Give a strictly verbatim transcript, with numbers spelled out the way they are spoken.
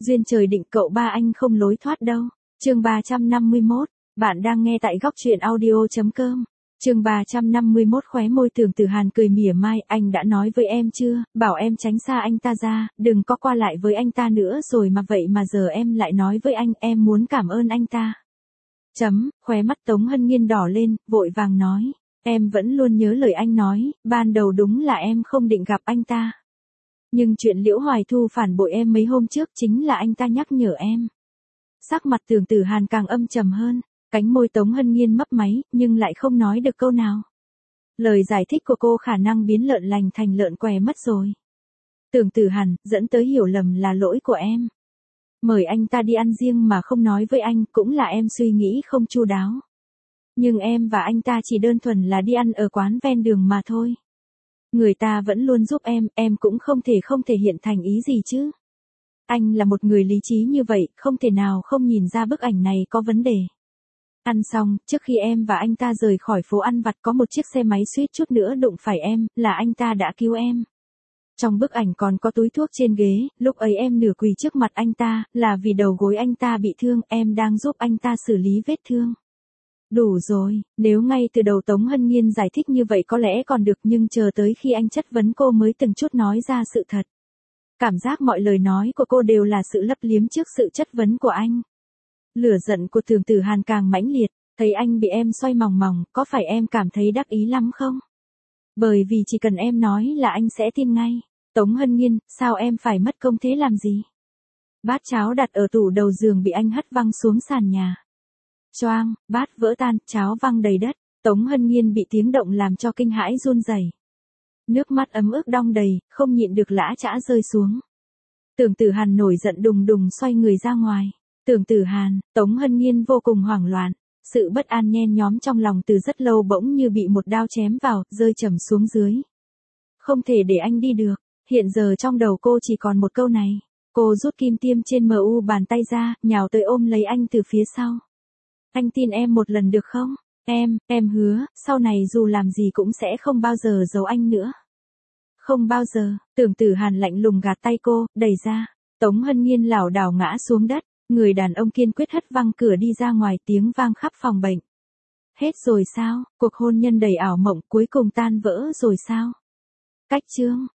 Duyên trời định cậu ba anh không lối thoát đâu. Chương ba trăm năm mươi mốt, bạn đang nghe tại góc truyện audio chấm com. Chương ba trăm năm mươi mốt khóe môi Tưởng Tử Hàn cười mỉa mai, anh đã nói với em chưa, bảo em tránh xa anh ta ra, đừng có qua lại với anh ta nữa rồi mà vậy mà giờ em lại nói với anh, em muốn cảm ơn anh ta. Chấm, khóe mắt Tống Hân Nhiên đỏ lên, vội vàng nói, em vẫn luôn nhớ lời anh nói, ban đầu đúng là em không định gặp anh ta. Nhưng chuyện Liễu Hoài Thu phản bội em mấy hôm trước chính là anh ta nhắc nhở em. Sắc mặt Tưởng Tử Hàn càng âm trầm hơn, cánh môi Tống Hân Nhiên mấp máy, nhưng lại không nói được câu nào. Lời giải thích của cô khả năng biến lợn lành thành lợn què mất rồi. Tưởng Tử Hàn, dẫn tới hiểu lầm là lỗi của em. Mời anh ta đi ăn riêng mà không nói với anh cũng là em suy nghĩ không chu đáo. Nhưng em và anh ta chỉ đơn thuần là đi ăn ở quán ven đường mà thôi. Người ta vẫn luôn giúp em, em cũng không thể không thể hiện thành ý gì chứ. Anh là một người lý trí như vậy, không thể nào không nhìn ra bức ảnh này có vấn đề. Ăn xong, trước khi em và anh ta rời khỏi phố ăn vặt có một chiếc xe máy suýt chút nữa đụng phải em, là anh ta đã cứu em. Trong bức ảnh còn có túi thuốc trên ghế, lúc ấy em nửa quỳ trước mặt anh ta, là vì đầu gối anh ta bị thương, em đang giúp anh ta xử lý vết thương. Đủ rồi, nếu ngay từ đầu Tống Hân Nhiên giải thích như vậy có lẽ còn được nhưng chờ tới khi anh chất vấn cô mới từng chút nói ra sự thật. Cảm giác mọi lời nói của cô đều là sự lấp liếm trước sự chất vấn của anh. Lửa giận của Tưởng Tử Hàn càng mãnh liệt, thấy anh bị em xoay mòng mòng, có phải em cảm thấy đắc ý lắm không? Bởi vì chỉ cần em nói là anh sẽ tin ngay. Tống Hân Nhiên, sao em phải mất công thế làm gì? Bát cháo đặt ở tủ đầu giường bị anh hất văng xuống sàn nhà. Choang, bát vỡ tan, cháo văng đầy đất. Tống Hân Nhiên bị tiếng động làm cho kinh hãi run rẩy. Nước mắt ấm ức đong đầy, không nhịn được lã chã rơi xuống. Tưởng Tử Hàn nổi giận đùng đùng xoay người ra ngoài. Tưởng Tử Hàn, Tống Hân Nhiên vô cùng hoảng loạn. Sự bất an nhen nhóm trong lòng từ rất lâu bỗng như bị một đao chém vào, rơi trầm xuống dưới. Không thể để anh đi được. Hiện giờ trong đầu cô chỉ còn một câu này. Cô rút kim tiêm trên em u bàn tay ra, nhào tới ôm lấy anh từ phía sau. Anh tin em một lần được không? Em, em hứa, sau này dù làm gì cũng sẽ không bao giờ giấu anh nữa. Không bao giờ. Tưởng Tử Hàn lạnh lùng gạt tay cô, đẩy ra. Tống Hân Nhiên lảo đảo ngã xuống đất. Người đàn ông kiên quyết hất văng cửa đi ra ngoài, tiếng vang khắp phòng bệnh. Hết rồi sao? Cuộc hôn nhân đầy ảo mộng cuối cùng tan vỡ rồi sao? Cách chương.